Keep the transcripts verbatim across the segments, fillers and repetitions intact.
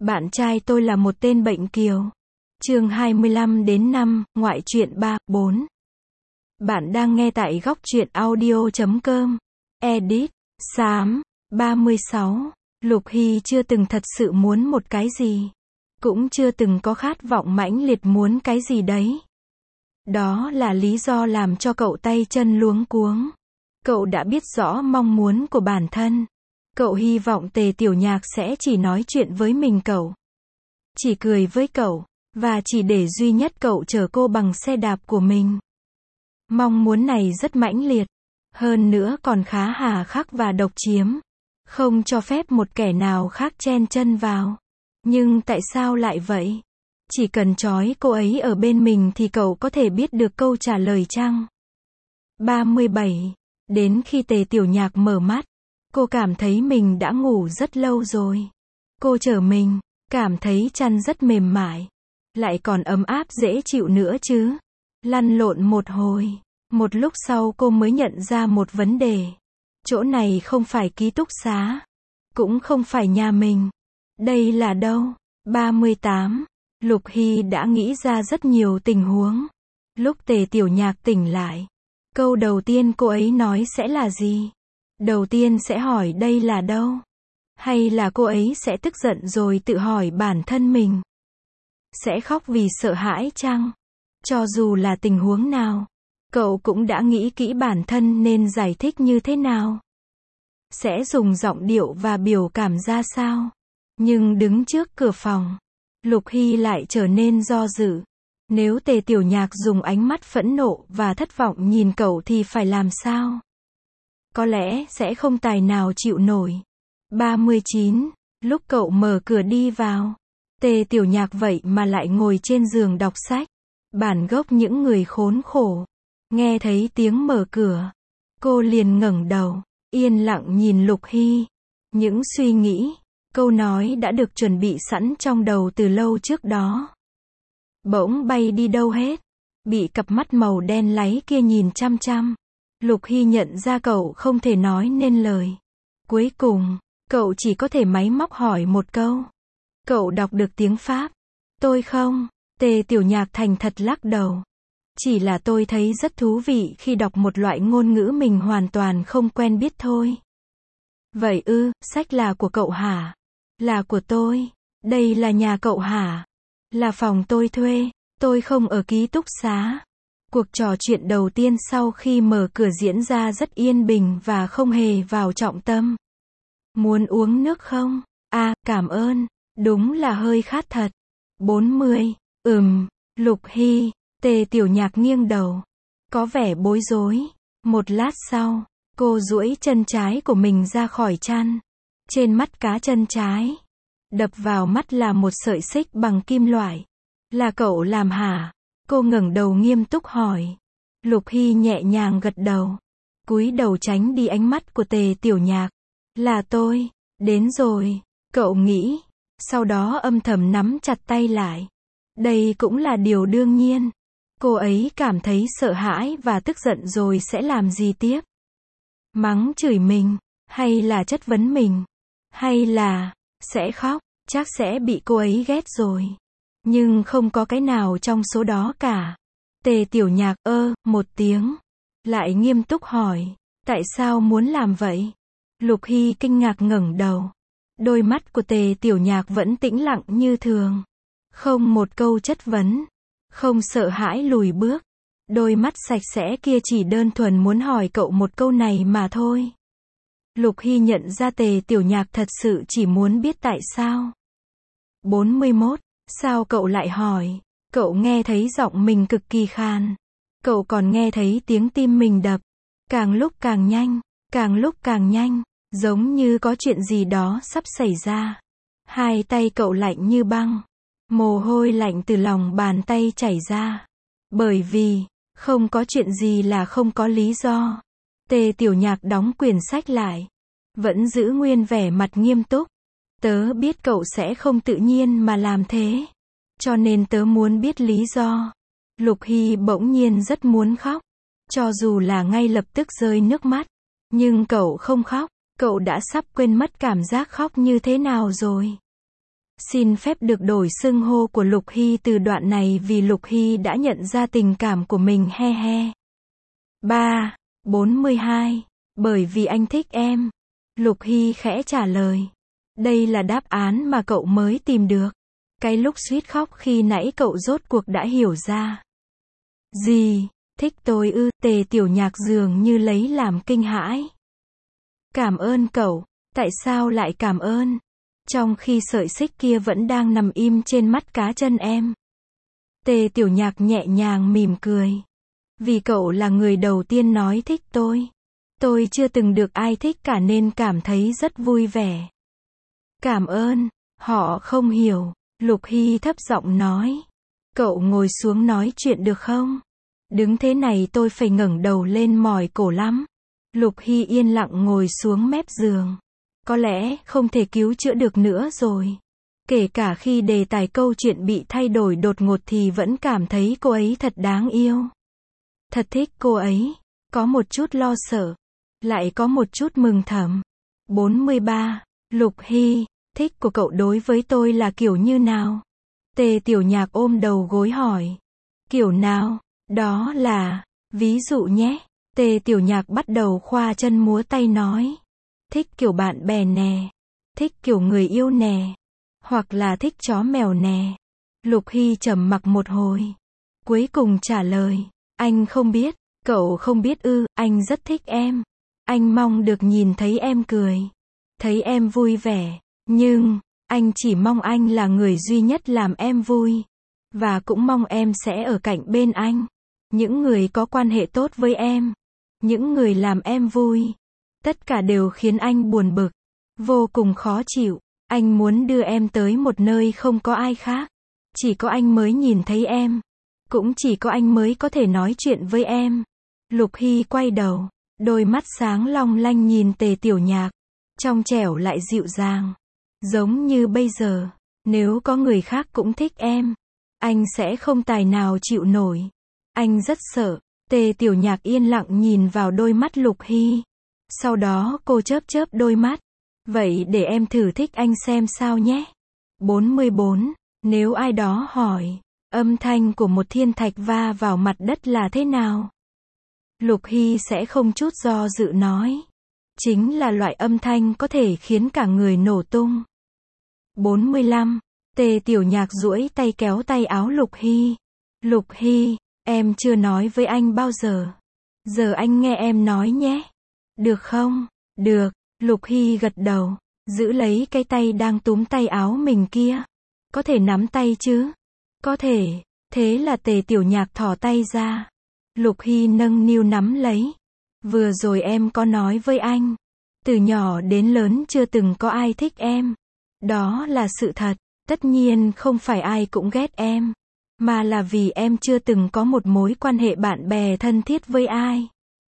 Bạn trai tôi là một tên bệnh kiều. Chương hai mươi lăm đến năm, ngoại truyện ba, bốn. Bạn đang nghe tại góc truyện audio chấm com. Edit, xám, ba mươi sáu. Lục Hy chưa từng thật sự muốn một cái gì. Cũng chưa từng có khát vọng mãnh liệt muốn cái gì đấy. Đó là lý do làm cho cậu tay chân luống cuống. Cậu đã biết rõ mong muốn của bản thân. Cậu hy vọng Tề Tiểu Nhạc sẽ chỉ nói chuyện với mình cậu. Chỉ cười với cậu. Và chỉ để duy nhất cậu chở cô bằng xe đạp của mình. Mong muốn này rất mãnh liệt. Hơn nữa còn khá hà khắc và độc chiếm. Không cho phép một kẻ nào khác chen chân vào. Nhưng tại sao lại vậy? Chỉ cần trói cô ấy ở bên mình thì cậu có thể biết được câu trả lời chăng? ba mươi bảy. Đến khi Tề Tiểu Nhạc mở mắt, cô cảm thấy mình đã ngủ rất lâu rồi. Cô chở mình, cảm thấy chăn rất mềm mại. Lại còn ấm áp dễ chịu nữa chứ. Lăn lộn một hồi. Một lúc sau cô mới nhận ra một vấn đề. Chỗ này không phải ký túc xá. Cũng không phải nhà mình. Đây là đâu? ba mươi tám. Lục Hy đã nghĩ ra rất nhiều tình huống. Lúc Tề Tiểu Nhạc tỉnh lại, câu đầu tiên cô ấy nói sẽ là gì? Đầu tiên sẽ hỏi đây là đâu? Hay là cô ấy sẽ tức giận rồi tự hỏi bản thân mình? Sẽ khóc vì sợ hãi chăng? Cho dù là tình huống nào, cậu cũng đã nghĩ kỹ bản thân nên giải thích như thế nào? Sẽ dùng giọng điệu và biểu cảm ra sao? Nhưng đứng trước cửa phòng, Lục Hy lại trở nên do dự. Nếu Tề Tiểu Nhạc dùng ánh mắt phẫn nộ và thất vọng nhìn cậu thì phải làm sao? Có lẽ sẽ không tài nào chịu nổi. ba mươi chín. Lúc cậu mở cửa đi vào, Tề Tiểu Nhạc vậy mà lại ngồi trên giường đọc sách. Bản gốc Những Người Khốn Khổ. Nghe thấy tiếng mở cửa, cô liền ngẩng đầu, yên lặng nhìn Lục Hy. Những suy nghĩ, câu nói đã được chuẩn bị sẵn trong đầu từ lâu trước đó. Bỗng bay đi đâu hết. Bị cặp mắt màu đen láy kia nhìn chăm chăm. Lục Hy nhận ra cậu không thể nói nên lời. Cuối cùng, cậu chỉ có thể máy móc hỏi một câu. Cậu đọc được tiếng Pháp? Tôi không. Tề Tiểu Nhạc thành thật lắc đầu. Chỉ là tôi thấy rất thú vị khi đọc một loại ngôn ngữ mình hoàn toàn không quen biết thôi. Vậy ư, sách là của cậu hả? Là của tôi. Đây là nhà cậu hả? Là phòng tôi thuê. Tôi không ở ký túc xá. Cuộc trò chuyện đầu tiên sau khi mở cửa diễn ra rất yên bình và không hề vào trọng tâm. Muốn uống nước không? À, cảm ơn. Đúng là hơi khát thật. bốn mươi. Ừm, Lục Hy. Tề Tiểu Nhạc nghiêng đầu. Có vẻ bối rối. Một lát sau, cô duỗi chân trái của mình ra khỏi chăn. Trên mắt cá chân trái, đập vào mắt là một sợi xích bằng kim loại. Là cậu làm hả? Cô ngẩng đầu nghiêm túc hỏi. Lục Hy nhẹ nhàng gật đầu. Cúi đầu tránh đi ánh mắt của Tề Tiểu Nhạc. Là tôi. Đến rồi. Cậu nghĩ. Sau đó âm thầm nắm chặt tay lại. Đây cũng là điều đương nhiên. Cô ấy cảm thấy sợ hãi và tức giận rồi sẽ làm gì tiếp? Mắng chửi mình? Hay là chất vấn mình? Hay là sẽ khóc? Chắc sẽ bị cô ấy ghét rồi. Nhưng không có cái nào trong số đó cả. Tề Tiểu Nhạc ơ, một tiếng. Lại nghiêm túc hỏi. Tại sao muốn làm vậy? Lục Hy kinh ngạc ngẩng đầu. Đôi mắt của Tề Tiểu Nhạc vẫn tĩnh lặng như thường. Không một câu chất vấn. Không sợ hãi lùi bước. Đôi mắt sạch sẽ kia chỉ đơn thuần muốn hỏi cậu một câu này mà thôi. Lục Hy nhận ra Tề Tiểu Nhạc thật sự chỉ muốn biết tại sao. bốn mươi mốt. Sao cậu lại hỏi? Cậu nghe thấy giọng mình cực kỳ khan. Cậu còn nghe thấy tiếng tim mình đập. Càng lúc càng nhanh, càng lúc càng nhanh. Giống như có chuyện gì đó sắp xảy ra. Hai tay cậu lạnh như băng. Mồ hôi lạnh từ lòng bàn tay chảy ra. Bởi vì, không có chuyện gì là không có lý do. Tề Tiểu Nhạc đóng quyển sách lại. Vẫn giữ nguyên vẻ mặt nghiêm túc. Tớ biết cậu sẽ không tự nhiên mà làm thế. Cho nên tớ muốn biết lý do. Lục Hy bỗng nhiên rất muốn khóc. Cho dù là ngay lập tức rơi nước mắt. Nhưng cậu không khóc. Cậu đã sắp quên mất cảm giác khóc như thế nào rồi. Xin phép được đổi xưng hô của Lục Hy từ đoạn này vì Lục Hy đã nhận ra tình cảm của mình he he. ba. bốn mươi hai. Bởi vì anh thích em. Lục Hy khẽ trả lời. Đây là đáp án mà cậu mới tìm được. Cái lúc suýt khóc khi nãy cậu rốt cuộc đã hiểu ra. Gì? Thích tôi ư? Tề Tiểu Nhạc dường như lấy làm kinh hãi. Cảm ơn cậu. Tại sao lại cảm ơn? Trong khi sợi xích kia vẫn đang nằm im trên mắt cá chân em. Tề Tiểu Nhạc nhẹ nhàng mỉm cười. Vì cậu là người đầu tiên nói thích tôi. Tôi chưa từng được ai thích cả nên cảm thấy rất vui vẻ. Cảm ơn. Họ không hiểu. Lục Hy thấp giọng nói. Cậu ngồi xuống nói chuyện được không? Đứng thế này tôi phải ngẩng đầu lên mỏi cổ lắm. Lục Hy yên lặng ngồi xuống mép giường. Có lẽ không thể cứu chữa được nữa rồi. Kể cả khi đề tài câu chuyện bị thay đổi đột ngột thì vẫn cảm thấy cô ấy thật đáng yêu. Thật thích cô ấy. Có một chút lo sợ. Lại có một chút mừng thầm. bốn mươi ba. Lục Hy, thích của cậu đối với tôi là kiểu như nào? Tề Tiểu Nhạc ôm đầu gối hỏi. Kiểu nào? Đó là, ví dụ nhé. Tề Tiểu Nhạc bắt đầu khoa chân múa tay nói. Thích kiểu bạn bè nè. Thích kiểu người yêu nè. Hoặc là thích chó mèo nè. Lục Hy trầm mặc một hồi. Cuối cùng trả lời. Anh không biết. Cậu không biết ư? Anh rất thích em. Anh mong được nhìn thấy em cười. Thấy em vui vẻ. Nhưng, anh chỉ mong anh là người duy nhất làm em vui. Và cũng mong em sẽ ở cạnh bên anh. Những người có quan hệ tốt với em. Những người làm em vui. Tất cả đều khiến anh buồn bực. Vô cùng khó chịu. Anh muốn đưa em tới một nơi không có ai khác. Chỉ có anh mới nhìn thấy em. Cũng chỉ có anh mới có thể nói chuyện với em. Lục Hy quay đầu. Đôi mắt sáng long lanh nhìn Tề Tiểu Nhạc. Trong trẻo lại dịu dàng. Giống như bây giờ. Nếu có người khác cũng thích em. Anh sẽ không tài nào chịu nổi. Anh rất sợ. Tề Tiểu Nhạc yên lặng nhìn vào đôi mắt Lục Hy. Sau đó cô chớp chớp đôi mắt. Vậy để em thử thích anh xem sao nhé. bốn mươi bốn. Nếu ai đó hỏi, âm thanh của một thiên thạch va vào mặt đất là thế nào? Lục Hy sẽ không chút do dự nói. Chính là loại âm thanh có thể khiến cả người nổ tung. bốn mươi lăm. Tề Tiểu Nhạc duỗi tay kéo tay áo Lục Hy. Lục Hy, em chưa nói với anh bao giờ. Giờ anh nghe em nói nhé. Được không? Được. Lục Hy gật đầu. Giữ lấy cái tay đang túm tay áo mình kia. Có thể nắm tay chứ? Có thể. Thế là Tề Tiểu Nhạc thò tay ra. Lục Hy nâng niu nắm lấy. Vừa rồi em có nói với anh. Từ nhỏ đến lớn chưa từng có ai thích em. Đó là sự thật. Tất nhiên không phải ai cũng ghét em. Mà là vì em chưa từng có một mối quan hệ bạn bè thân thiết với ai.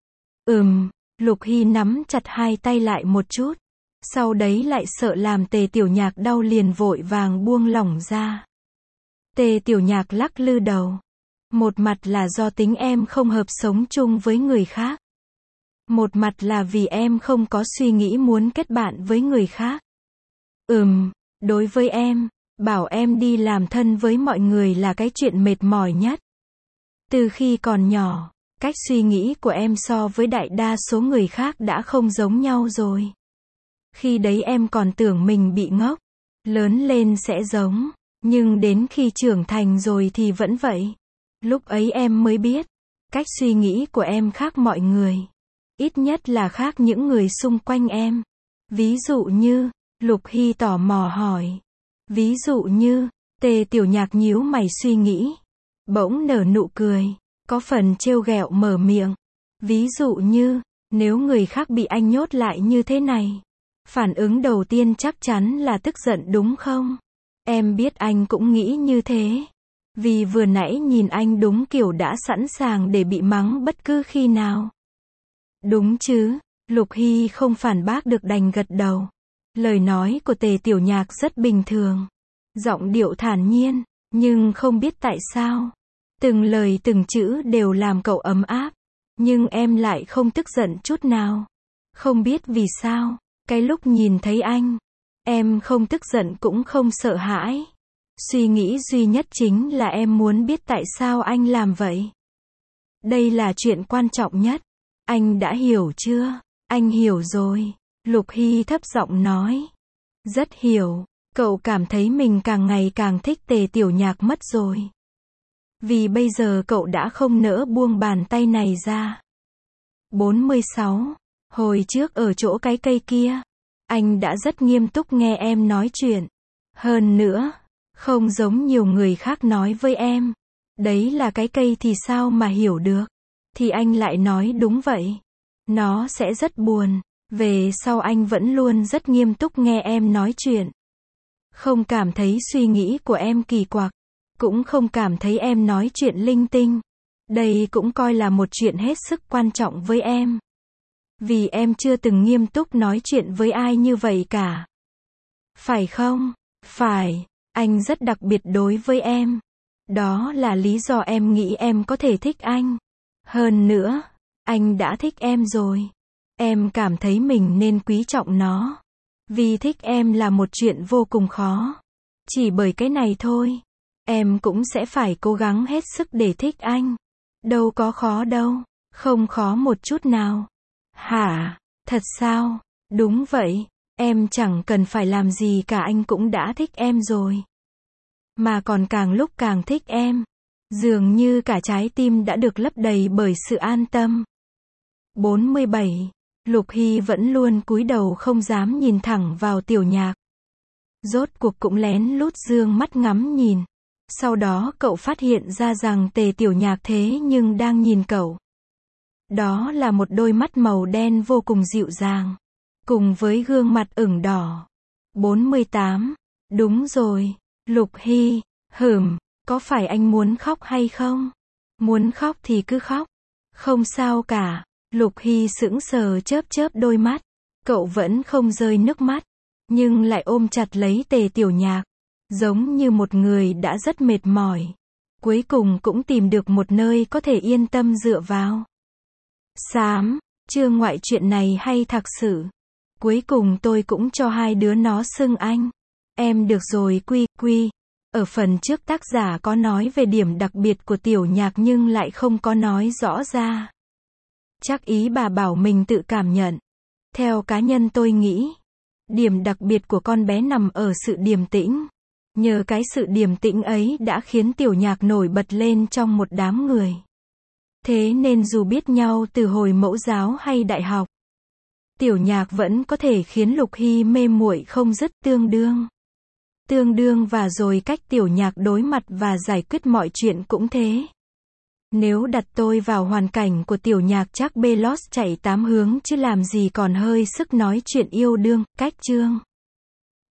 Ừm. Lục Hy nắm chặt hai tay lại một chút. Sau đấy lại sợ làm Tề Tiểu Nhạc đau liền vội vàng buông lỏng ra. Tề Tiểu Nhạc lắc lư đầu. Một mặt là do tính em không hợp sống chung với người khác. Một mặt là vì em không có suy nghĩ muốn kết bạn với người khác. Ừm, đối với em, bảo em đi làm thân với mọi người là cái chuyện mệt mỏi nhất. Từ khi còn nhỏ, cách suy nghĩ của em so với đại đa số người khác đã không giống nhau rồi. Khi đấy em còn tưởng mình bị ngốc. Lớn lên sẽ giống. Nhưng đến khi trưởng thành rồi thì vẫn vậy. Lúc ấy em mới biết. Cách suy nghĩ của em khác mọi người. Ít nhất là khác những người xung quanh em. Ví dụ như, Lục Hy tò mò hỏi. Ví dụ như, Tề Tiểu Nhạc nhíu mày suy nghĩ. Bỗng nở nụ cười. Có phần trêu ghẹo mở miệng. Ví dụ như, nếu người khác bị anh nhốt lại như thế này. Phản ứng đầu tiên chắc chắn là tức giận đúng không? Em biết anh cũng nghĩ như thế. Vì vừa nãy nhìn anh đúng kiểu đã sẵn sàng để bị mắng bất cứ khi nào. Đúng chứ? Lục Hy không phản bác được đành gật đầu. Lời nói của Tề Tiểu Nhạc rất bình thường. Giọng điệu thản nhiên. Nhưng không biết tại sao. Từng lời từng chữ đều làm cậu ấm áp. Nhưng em lại không tức giận chút nào. Không biết vì sao. Cái lúc nhìn thấy anh, Em không tức giận cũng không sợ hãi. Suy nghĩ duy nhất chính là em muốn biết tại sao anh làm vậy. Đây là chuyện quan trọng nhất. Anh đã hiểu chưa? Anh hiểu rồi. Lục Hy thấp giọng nói. Rất hiểu. Cậu cảm thấy mình càng ngày càng thích Tề Tiểu Nhạc mất rồi. Vì bây giờ cậu đã không nỡ buông bàn tay này ra. bốn mươi sáu. Hồi trước ở chỗ cái cây kia, anh đã rất nghiêm túc nghe em nói chuyện. Hơn nữa, không giống nhiều người khác nói với em. Đấy là cái cây thì sao mà hiểu được. Thì anh lại nói đúng vậy. Nó sẽ rất buồn. Về sau anh vẫn luôn rất nghiêm túc nghe em nói chuyện. Không cảm thấy suy nghĩ của em kỳ quặc. Cũng không cảm thấy em nói chuyện linh tinh. Đây cũng coi là một chuyện hết sức quan trọng với em. Vì em chưa từng nghiêm túc nói chuyện với ai như vậy cả. Phải không? Phải. Anh rất đặc biệt đối với em. Đó là lý do em nghĩ em có thể thích anh. Hơn nữa, anh đã thích em rồi. Em cảm thấy mình nên quý trọng nó. Vì thích em là một chuyện vô cùng khó. Chỉ bởi cái này thôi, em cũng sẽ phải cố gắng hết sức để thích anh. Đâu có khó đâu. Không khó một chút nào. Hả? Thật sao? Đúng vậy. Em chẳng cần phải làm gì cả, anh cũng đã thích em rồi. Mà còn càng lúc càng thích em. Dường như cả trái tim đã được lấp đầy bởi sự an tâm. bốn mươi bảy. Lục Hy vẫn luôn cúi đầu không dám nhìn thẳng vào Tiểu Nhạc. Rốt cuộc cũng lén lút dương mắt ngắm nhìn. Sau đó cậu phát hiện ra rằng Tề Tiểu Nhạc thế nhưng đang nhìn cậu. Đó là một đôi mắt màu đen vô cùng dịu dàng. Cùng với gương mặt ửng đỏ. bốn mươi tám. Đúng rồi. Lục Hy. Hửm. Có phải anh muốn khóc hay không? Muốn khóc thì cứ khóc. Không sao cả. Lục Hy sững sờ chớp chớp đôi mắt. Cậu vẫn không rơi nước mắt. Nhưng lại ôm chặt lấy Tề Tiểu Nhạc. Giống như một người đã rất mệt mỏi. Cuối cùng cũng tìm được một nơi có thể yên tâm dựa vào. Xám. Chưa ngoại chuyện này hay thật sự. Cuối cùng tôi cũng cho hai đứa nó xưng anh. Em được rồi Quy, Quy. Ở phần trước tác giả có nói về điểm đặc biệt của Tiểu Nhạc nhưng lại không có nói rõ ra. Chắc ý bà bảo mình tự cảm nhận. Theo cá nhân tôi nghĩ, điểm đặc biệt của con bé nằm ở sự điềm tĩnh. Nhờ cái sự điềm tĩnh ấy đã khiến Tiểu Nhạc nổi bật lên trong một đám người. Thế nên dù biết nhau từ hồi mẫu giáo hay đại học, Tiểu Nhạc vẫn có thể khiến Lục Hy mê muội không dứt. Tương đương. Tương đương và rồi cách Tiểu Nhạc đối mặt và giải quyết mọi chuyện cũng thế. Nếu đặt tôi vào hoàn cảnh của Tiểu Nhạc chắc Belos chạy tám hướng chứ làm gì còn hơi sức nói chuyện yêu đương. Cách chương